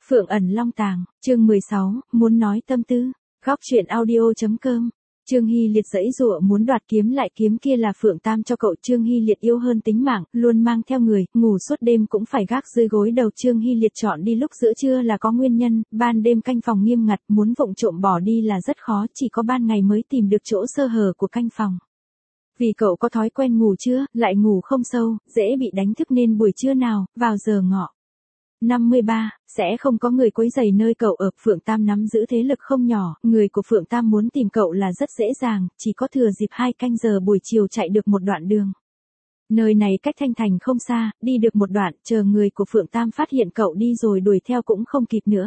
Phượng ẩn long tàng, chương 16, muốn nói tâm tư, góc chuyện audio.com. Trương Hy Liệt giãy giụa muốn đoạt kiếm lại, kiếm kia là Phượng Tam cho cậu. Trương Hy Liệt yêu hơn tính mạng, luôn mang theo người, ngủ suốt đêm cũng phải gác dưới gối đầu. Trương Hy Liệt chọn đi lúc giữa trưa là có nguyên nhân, ban đêm canh phòng nghiêm ngặt, muốn vụng trộm bỏ đi là rất khó, chỉ có ban ngày mới tìm được chỗ sơ hở của canh phòng. Vì cậu có thói quen ngủ trưa, lại ngủ không sâu, dễ bị đánh thức nên buổi trưa nào, vào giờ ngọ 53, sẽ không có người quấy rầy nơi cậu ở. Phượng Tam nắm giữ thế lực không nhỏ, người của Phượng Tam muốn tìm cậu là rất dễ dàng, chỉ có thừa dịp 2 canh giờ buổi chiều chạy được một đoạn đường. Nơi này cách Thanh Thành không xa, đi được một đoạn, chờ người của Phượng Tam phát hiện cậu đi rồi đuổi theo cũng không kịp nữa.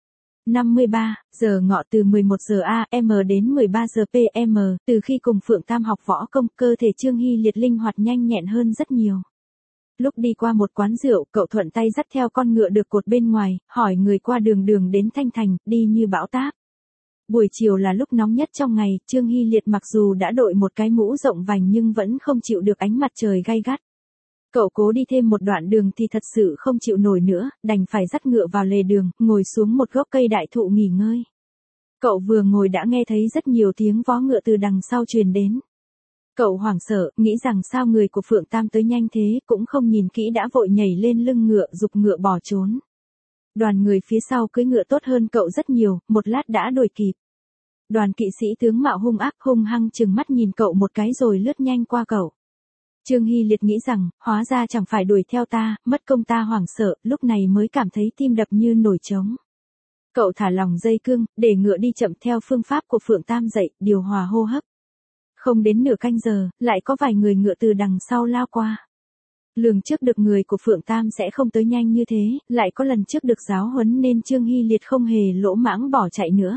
53, giờ ngọ từ 11 giờ AM đến 13 giờ PM, từ khi cùng Phượng Tam học võ công, cơ thể Trương Hy Liệt linh hoạt nhanh nhẹn hơn rất nhiều. Lúc đi qua một quán rượu, cậu thuận tay dắt theo con ngựa được cột bên ngoài, hỏi người qua đường đường đến Thanh Thành, đi như bão táp. Buổi chiều là lúc nóng nhất trong ngày, Trương Hy Liệt mặc dù đã đội một cái mũ rộng vành nhưng vẫn không chịu được ánh mặt trời gay gắt. Cậu cố đi thêm một đoạn đường thì thật sự không chịu nổi nữa, đành phải dắt ngựa vào lề đường, ngồi xuống một gốc cây đại thụ nghỉ ngơi. Cậu vừa ngồi đã nghe thấy rất nhiều tiếng vó ngựa từ đằng sau truyền đến. Cậu hoảng sợ, nghĩ rằng sao người của Phượng Tam tới nhanh thế, cũng không nhìn kỹ đã vội nhảy lên lưng ngựa, giục ngựa bỏ trốn. Đoàn người phía sau cưỡi ngựa tốt hơn cậu rất nhiều, một lát đã đuổi kịp. Đoàn kỵ sĩ tướng mạo hung ác hung hăng trừng mắt nhìn cậu một cái rồi lướt nhanh qua cậu. Trương Hy Liệt nghĩ rằng, hóa ra chẳng phải đuổi theo ta, mất công. Ta hoảng sợ, lúc này mới cảm thấy tim đập như nổi trống. Cậu thả lỏng dây cương, để ngựa đi chậm theo phương pháp của Phượng Tam dạy, điều hòa hô hấp. Không đến nửa canh giờ, lại có vài người ngựa từ đằng sau lao qua. Lường trước được người của Phượng Tam sẽ không tới nhanh như thế, lại có lần trước được giáo huấn nên Trương Hy Liệt không hề lỗ mãng bỏ chạy nữa.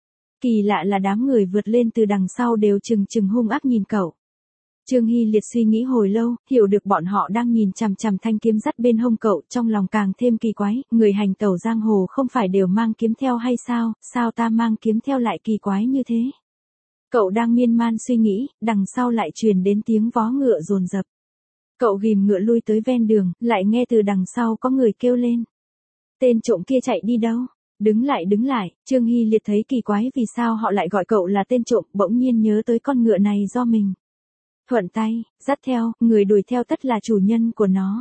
Kỳ lạ là đám người vượt lên từ đằng sau đều trừng hung ác nhìn cậu. Trương Hy Liệt suy nghĩ hồi lâu, hiểu được bọn họ đang nhìn chằm chằm thanh kiếm dắt bên hông cậu, trong lòng càng thêm kỳ quái, người hành tẩu giang hồ không phải đều mang kiếm theo hay sao, sao ta mang kiếm theo lại kỳ quái như thế. Cậu đang miên man suy nghĩ, đằng sau lại truyền đến tiếng vó ngựa dồn dập. Cậu ghìm ngựa lui tới ven đường, lại nghe từ đằng sau có người kêu lên. Tên trộm kia chạy đi đâu? Đứng lại, Trương Hy Liệt thấy kỳ quái vì sao họ lại gọi cậu là tên trộm, bỗng nhiên nhớ tới con ngựa này do mình thuận tay dắt theo, người đuổi theo tất là chủ nhân của nó.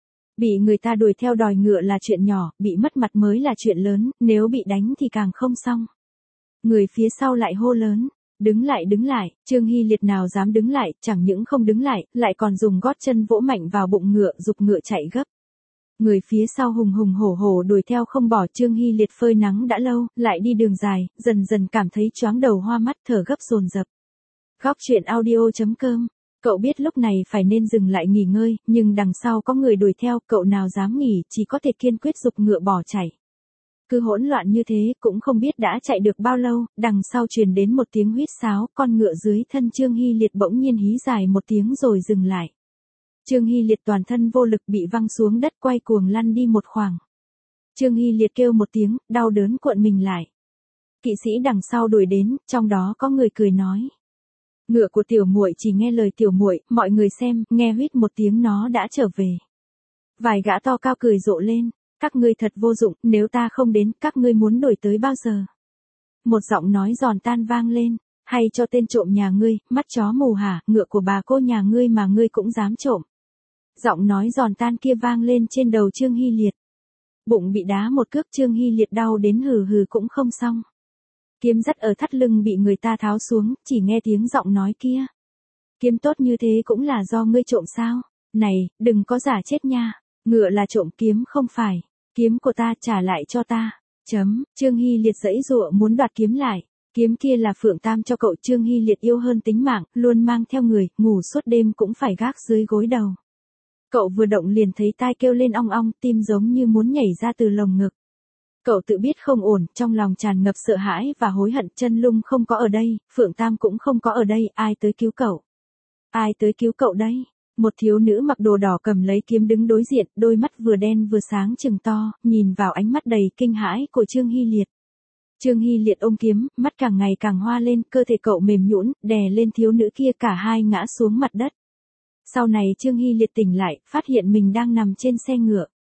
Bị người ta đuổi theo đòi ngựa là chuyện nhỏ, bị mất mặt mới là chuyện lớn, nếu bị đánh thì càng không xong. Người phía sau lại hô lớn. Đứng lại, Trương Hy Liệt nào dám đứng lại, chẳng những không đứng lại còn dùng gót chân vỗ mạnh vào bụng ngựa, giục ngựa chạy gấp. Người phía sau hùng hổ đuổi theo không bỏ. Trương Hy Liệt phơi nắng đã lâu, lại đi đường dài, dần dần cảm thấy choáng đầu hoa mắt, thở gấp dồn dập. Góc chuyện audio.com. Cậu biết lúc này phải nên dừng lại nghỉ ngơi, nhưng đằng sau có người đuổi theo, cậu nào dám nghỉ, chỉ có thể kiên quyết giục ngựa bỏ chạy. Cứ hỗn loạn như thế, cũng không biết đã chạy được bao lâu, đằng sau truyền đến một tiếng huýt sáo, con ngựa dưới thân Trương Hy Liệt bỗng nhiên hí dài một tiếng rồi dừng lại. Trương Hy Liệt toàn thân vô lực bị văng xuống đất, quay cuồng lăn đi một khoảng. Trương Hy Liệt kêu một tiếng, đau đớn cuộn mình lại. Kỵ sĩ đằng sau đuổi đến, trong đó có người cười nói. Ngựa của tiểu muội chỉ nghe lời tiểu muội, mọi người xem, nghe huýt một tiếng nó đã trở về. Vài gã to cao cười rộ lên. Các ngươi thật vô dụng, nếu ta không đến, các ngươi muốn đuổi tới bao giờ? Một giọng nói giòn tan vang lên, hay cho tên trộm nhà ngươi, mắt chó mù hả, ngựa của bà cô nhà ngươi mà ngươi cũng dám trộm. Giọng nói giòn tan kia vang lên trên đầu Trương Hy Liệt. Bụng bị đá một cước, Trương Hy Liệt đau đến hừ hừ cũng không xong. Kiếm dắt ở thắt lưng bị người ta tháo xuống, chỉ nghe tiếng giọng nói kia. Kiếm tốt như thế cũng là do ngươi trộm sao? Này, đừng có giả chết nha. Ngựa là trộm, kiếm không phải. Kiếm của ta trả lại cho ta. Trương Hy Liệt giãy giụa muốn đoạt kiếm lại. Kiếm kia là Phượng Tam cho cậu. Trương Hy Liệt yêu hơn tính mạng, luôn mang theo người, ngủ suốt đêm cũng phải gác dưới gối đầu. Cậu vừa động liền thấy tai kêu lên ong ong, tim giống như muốn nhảy ra từ lồng ngực. Cậu tự biết không ổn, trong lòng tràn ngập sợ hãi và hối hận. Chân Lung không có ở đây, Phượng Tam cũng không có ở đây, ai tới cứu cậu? Ai tới cứu cậu đây? Một thiếu nữ mặc đồ đỏ cầm lấy kiếm đứng đối diện, đôi mắt vừa đen vừa sáng trừng to, nhìn vào ánh mắt đầy kinh hãi của Trương Hy Liệt. Trương Hy Liệt ôm kiếm, mắt càng ngày càng hoa lên, cơ thể cậu mềm nhũn, đè lên thiếu nữ kia, cả hai ngã xuống mặt đất. Sau này Trương Hy Liệt tỉnh lại, phát hiện mình đang nằm trên xe ngựa.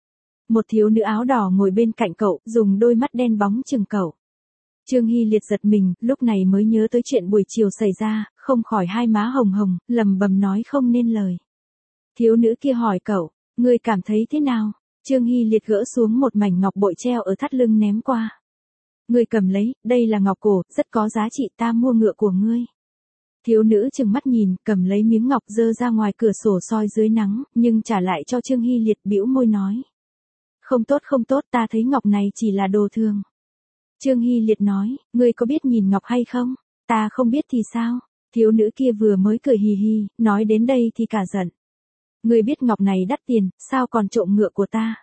Một thiếu nữ áo đỏ ngồi bên cạnh cậu, dùng đôi mắt đen bóng chừng cậu. Trương Hy Liệt giật mình, lúc này mới nhớ tới chuyện buổi chiều xảy ra, không khỏi hai má hồng hồng, lầm bầm nói không nên lời. Thiếu nữ kia hỏi cậu, ngươi cảm thấy thế nào? Trương Hy Liệt gỡ xuống một mảnh ngọc bội treo ở thắt lưng ném qua. Ngươi cầm lấy, đây là ngọc cổ, rất có giá trị, ta mua ngựa của ngươi. Thiếu nữ trừng mắt nhìn, cầm lấy miếng ngọc giơ ra ngoài cửa sổ soi dưới nắng, nhưng trả lại cho Trương Hy Liệt, bĩu môi nói. Không tốt, ta thấy ngọc này chỉ là đồ thường. Trương Hy Liệt nói, ngươi có biết nhìn ngọc hay không? Ta không biết thì sao? Thiếu nữ kia vừa mới cười hì hì, nói đến đây thì cả giận. Ngươi biết ngọc này đắt tiền, sao còn trộm ngựa của ta?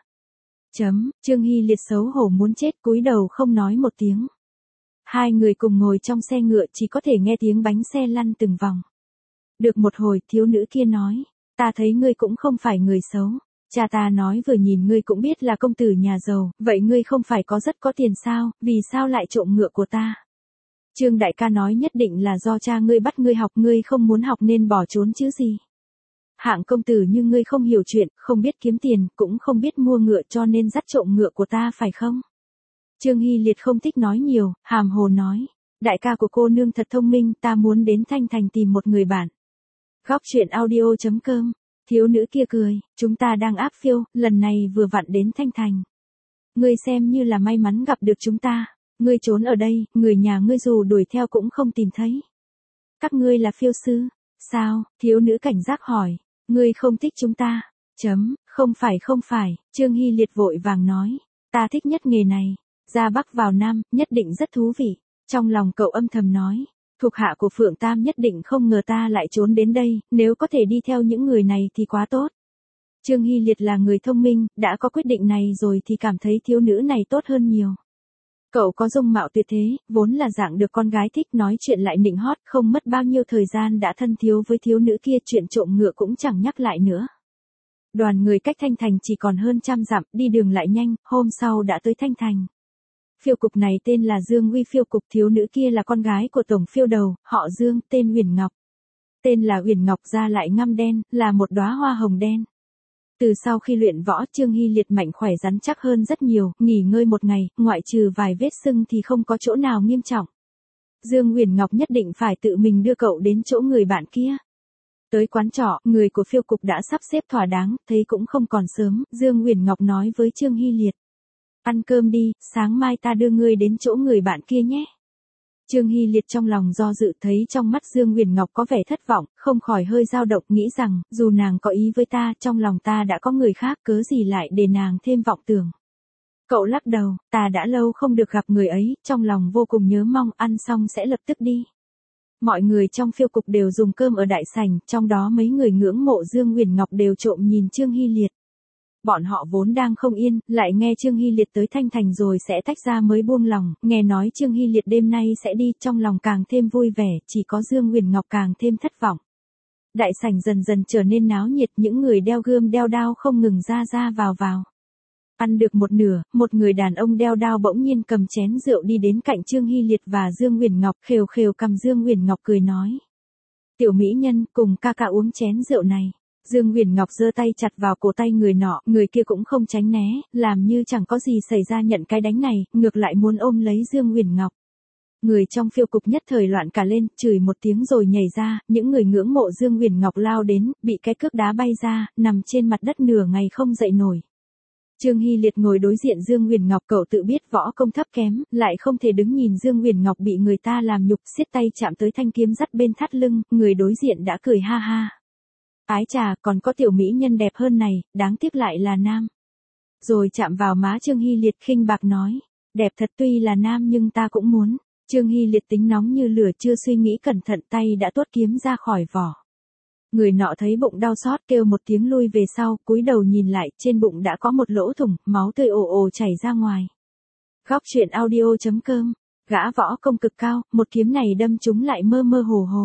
Trương Hy Liệt xấu hổ muốn chết, cúi đầu không nói một tiếng. Hai người cùng ngồi trong xe ngựa, chỉ có thể nghe tiếng bánh xe lăn từng vòng. Được một hồi, thiếu nữ kia nói, ta thấy ngươi cũng không phải người xấu. Cha ta nói vừa nhìn ngươi cũng biết là công tử nhà giàu, vậy ngươi không phải có rất có tiền sao, vì sao lại trộm ngựa của ta? Trương đại ca nói nhất định là do cha ngươi bắt ngươi học, ngươi không muốn học nên bỏ trốn chứ gì. Hạng công tử như ngươi không hiểu chuyện, không biết kiếm tiền, cũng không biết mua ngựa cho nên dắt trộm ngựa của ta phải không? Trương Hy Liệt không thích nói nhiều, hàm hồ nói, đại ca của cô nương thật thông minh, ta muốn đến Thanh Thành tìm một người bạn. Góc truyện audio.com. Thiếu nữ kia cười, chúng ta đang áp phiêu, lần này vừa vặn đến Thanh Thành. Ngươi xem như là may mắn gặp được chúng ta, ngươi trốn ở đây, người nhà ngươi dù đuổi theo cũng không tìm thấy. Các ngươi là phiêu sư, sao? Thiếu nữ cảnh giác hỏi, ngươi không thích chúng ta? Không phải, Trương Hy Liệt vội vàng nói, ta thích nhất nghề này, ra Bắc vào Nam, nhất định rất thú vị. Trong lòng cậu âm thầm nói. Thuộc hạ của Phượng Tam nhất định không ngờ ta lại trốn đến đây, nếu có thể đi theo những người này thì quá tốt. Trương Hy Liệt là người thông minh, đã có quyết định này rồi thì cảm thấy thiếu nữ này tốt hơn nhiều. Cậu có dung mạo tuyệt thế, vốn là dạng được con gái thích, nói chuyện lại nịnh hót, không mất bao nhiêu thời gian đã thân thiếu với thiếu nữ kia, chuyện trộm ngựa cũng chẳng nhắc lại nữa. Đoàn người cách Thanh Thành chỉ còn hơn 100 dặm, đi đường lại nhanh, hôm sau đã tới Thanh Thành. Phiêu cục này tên là Dương Uy phiêu cục, thiếu nữ kia là con gái của tổng phiêu đầu, họ Dương, tên Uyển Ngọc. Tên là Uyển Ngọc, da lại ngăm đen, là một đóa hoa hồng đen. Từ sau khi luyện võ, Trương Hy Liệt mạnh khỏe rắn chắc hơn rất nhiều, nghỉ ngơi một ngày, ngoại trừ vài vết sưng thì không có chỗ nào nghiêm trọng. Dương Uyển Ngọc nhất định phải tự mình đưa cậu đến chỗ người bạn kia. Tới quán trọ, người của phiêu cục đã sắp xếp thỏa đáng, thấy cũng không còn sớm, Dương Uyển Ngọc nói với Trương Hy Liệt. Ăn cơm đi, sáng mai ta đưa ngươi đến chỗ người bạn kia nhé. Trương Hy Liệt trong lòng do dự, thấy trong mắt Dương Uyển Ngọc có vẻ thất vọng, không khỏi hơi dao động, nghĩ rằng, dù nàng có ý với ta, trong lòng ta đã có người khác, cớ gì lại để nàng thêm vọng tưởng. Cậu lắc đầu, ta đã lâu không được gặp người ấy, trong lòng vô cùng nhớ mong, ăn xong sẽ lập tức đi. Mọi người trong phiêu cục đều dùng cơm ở đại sảnh, trong đó mấy người ngưỡng mộ Dương Uyển Ngọc đều trộm nhìn Trương Hy Liệt. Bọn họ vốn đang không yên, lại nghe Trương Hy Liệt tới Thanh Thành rồi sẽ tách ra mới buông lòng, nghe nói Trương Hy Liệt đêm nay sẽ đi, trong lòng càng thêm vui vẻ, chỉ có Dương Uyển Ngọc càng thêm thất vọng. Đại sảnh dần dần trở nên náo nhiệt, những người đeo gươm đeo đao không ngừng ra vào. Ăn được một nửa, một người đàn ông đeo đao bỗng nhiên cầm chén rượu đi đến cạnh Trương Hy Liệt và Dương Uyển Ngọc, khều khều cầm Dương Uyển Ngọc cười nói. Tiểu mỹ nhân, cùng ca ca uống chén rượu này. Dương Uyển Ngọc giơ tay chặt vào cổ tay người nọ, người kia cũng không tránh né, làm như chẳng có gì xảy ra, nhận cái đánh này, ngược lại muốn ôm lấy Dương Uyển Ngọc. Người trong phiêu cục nhất thời loạn cả lên, chửi một tiếng rồi nhảy ra, những người ngưỡng mộ Dương Uyển Ngọc lao đến, bị cái cước đá bay ra, nằm trên mặt đất nửa ngày không dậy nổi. Trương Hy Liệt ngồi đối diện Dương Uyển Ngọc, cậu tự biết võ công thấp kém, lại không thể đứng nhìn Dương Uyển Ngọc bị người ta làm nhục, siết tay chạm tới thanh kiếm dắt bên thắt lưng, người đối diện đã cười ha ha. Ái chà, còn có tiểu mỹ nhân đẹp hơn này, đáng tiếc lại là nam. Rồi chạm vào má Trương Hy Liệt, khinh bạc nói, đẹp thật, tuy là nam nhưng ta cũng muốn. Trương Hy Liệt tính nóng như lửa, chưa suy nghĩ cẩn thận tay đã tuốt kiếm ra khỏi vỏ. Người nọ thấy bụng đau xót kêu một tiếng lui về sau, cúi đầu nhìn lại, trên bụng đã có một lỗ thủng, máu tươi ồ ồ chảy ra ngoài. Góc truyện audio.com. Gã võ công cực cao, một kiếm này đâm trúng lại mơ mơ hồ hồ.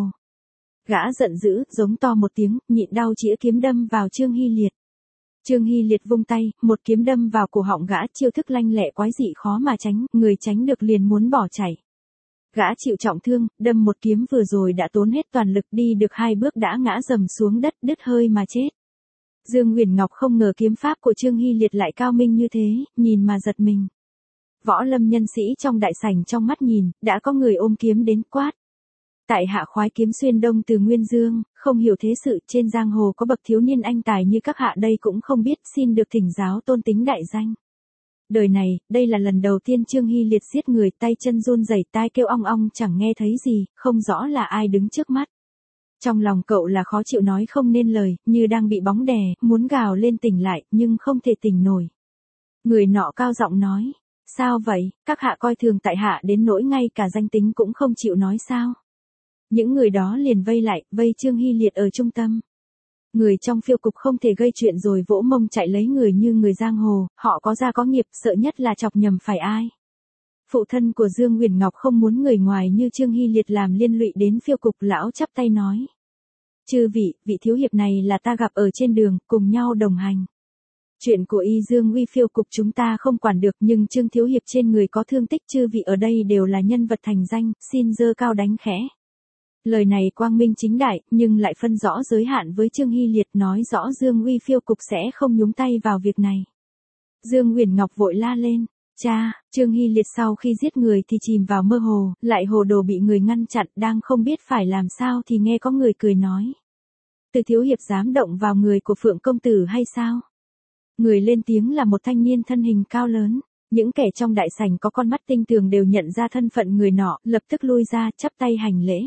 Gã giận dữ, giống to một tiếng, nhịn đau chĩa kiếm đâm vào Trương Hy Liệt. Trương Hy Liệt vung tay, một kiếm đâm vào cổ họng gã, chiêu thức lanh lẹ quái dị khó mà tránh, người tránh được liền muốn bỏ chạy. Gã chịu trọng thương, đâm một kiếm vừa rồi đã tốn hết toàn lực, đi được 2 bước đã ngã rầm xuống đất, đứt hơi mà chết. Dương Huyền Ngọc không ngờ kiếm pháp của Trương Hy Liệt lại cao minh như thế, nhìn mà giật mình. Võ lâm nhân sĩ trong đại sảnh trong mắt nhìn, đã có người ôm kiếm đến quát. Tại hạ khoái kiếm xuyên đông từ Nguyên Dương, không hiểu thế sự trên giang hồ có bậc thiếu niên anh tài như các hạ đây cũng không biết, xin được thỉnh giáo tôn tính đại danh. Đời này, đây là lần đầu tiên Trương Hy Liệt giết người, tay chân run rẩy, tai kêu ong ong chẳng nghe thấy gì, không rõ là ai đứng trước mắt. Trong lòng cậu là khó chịu nói không nên lời, như đang bị bóng đè, muốn gào lên tỉnh lại, nhưng không thể tỉnh nổi. Người nọ cao giọng nói, sao vậy, các hạ coi thường tại hạ đến nỗi ngay cả danh tính cũng không chịu nói sao. Những người đó liền vây lại, vây Trương Hy Liệt ở trung tâm. Người trong phiêu cục không thể gây chuyện rồi vỗ mông chạy lấy người như người giang hồ, họ có gia có nghiệp, sợ nhất là chọc nhầm phải ai. Phụ thân của Dương Huyền Ngọc không muốn người ngoài như Trương Hy Liệt làm liên lụy đến phiêu cục, lão chắp tay nói. Chư vị, vị thiếu hiệp này là ta gặp ở trên đường, cùng nhau đồng hành. Chuyện của Y Dương Uy phiêu cục chúng ta không quản được, nhưng Trương thiếu hiệp trên người có thương tích, chư vị ở đây đều là nhân vật thành danh, xin giơ cao đánh khẽ. Lời này quang minh chính đại, nhưng lại phân rõ giới hạn với Trương Hy Liệt, nói rõ Dương Uy phiêu cục sẽ không nhúng tay vào việc này. Dương Huyền Ngọc vội la lên, cha, Trương Hy Liệt sau khi giết người thì chìm vào mơ hồ, lại hồ đồ bị người ngăn chặn, đang không biết phải làm sao thì nghe có người cười nói. Từ thiếu hiệp dám động vào người của Phượng công tử hay sao? Người lên tiếng là một thanh niên thân hình cao lớn. Những kẻ trong đại sảnh có con mắt tinh tường đều nhận ra thân phận người nọ, lập tức lui ra, chắp tay hành lễ.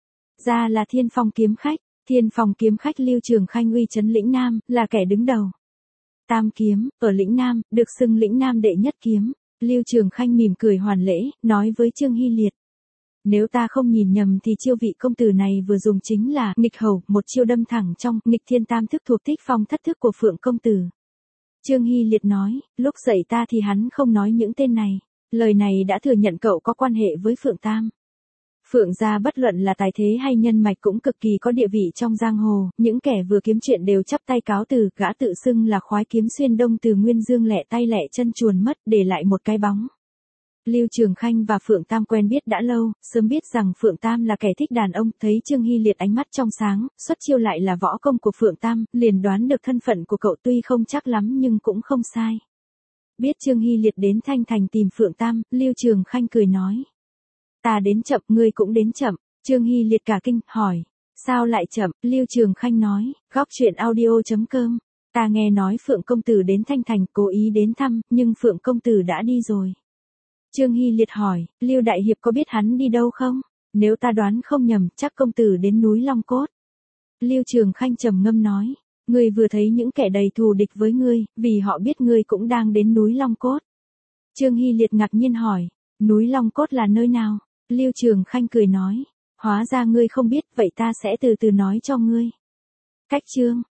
Ra là Thiên Phong kiếm khách, Thiên Phong kiếm khách Lưu Trường Khanh uy chấn lĩnh Nam, là kẻ đứng đầu. Tam kiếm, ở lĩnh Nam, được xưng lĩnh Nam đệ nhất kiếm. Lưu Trường Khanh mỉm cười hoàn lễ, nói với Trương Hy Liệt. Nếu ta không nhìn nhầm thì chiêu vị công tử này vừa dùng chính là nghịch hầu, một chiêu đâm thẳng trong nghịch thiên tam thức thuộc tích phong thất thức của Phượng công tử. Trương Hy Liệt nói, lúc dạy ta thì hắn không nói những tên này. Lời này đã thừa nhận cậu có quan hệ với Phượng Tam. Phượng gia bất luận là tài thế hay nhân mạch cũng cực kỳ có địa vị trong giang hồ, những kẻ vừa kiếm chuyện đều chắp tay cáo từ, gã tự xưng là khoái kiếm xuyên đông từ Nguyên Dương lẹ tay lẹ chân chuồn mất, để lại một cái bóng. Lưu Trường Khanh và Phượng Tam quen biết đã lâu, sớm biết rằng Phượng Tam là kẻ thích đàn ông, thấy Trương Hy Liệt ánh mắt trong sáng, xuất chiêu lại là võ công của Phượng Tam, liền đoán được thân phận của cậu, tuy không chắc lắm nhưng cũng không sai. Biết Trương Hy Liệt đến Thanh Thành tìm Phượng Tam, Lưu Trường Khanh cười nói. Ta đến chậm, ngươi cũng đến chậm. Trương Hy Liệt cả kinh, hỏi. Sao lại chậm? Lưu Trường Khanh nói, góc chuyện audio.com. Ta nghe nói Phượng công tử đến Thanh Thành, cố ý đến thăm, nhưng Phượng công tử đã đi rồi. Trương Hy Liệt hỏi, Lưu Đại Hiệp có biết hắn đi đâu không? Nếu ta đoán không nhầm, chắc công tử đến núi Long Cốt. Lưu Trường Khanh trầm ngâm nói, ngươi vừa thấy những kẻ đầy thù địch với ngươi, vì họ biết ngươi cũng đang đến núi Long Cốt. Trương Hy Liệt ngạc nhiên hỏi, núi Long Cốt là nơi nào? Lưu Trường Khanh cười nói, hóa ra ngươi không biết, vậy ta sẽ từ từ nói cho ngươi. Cách chương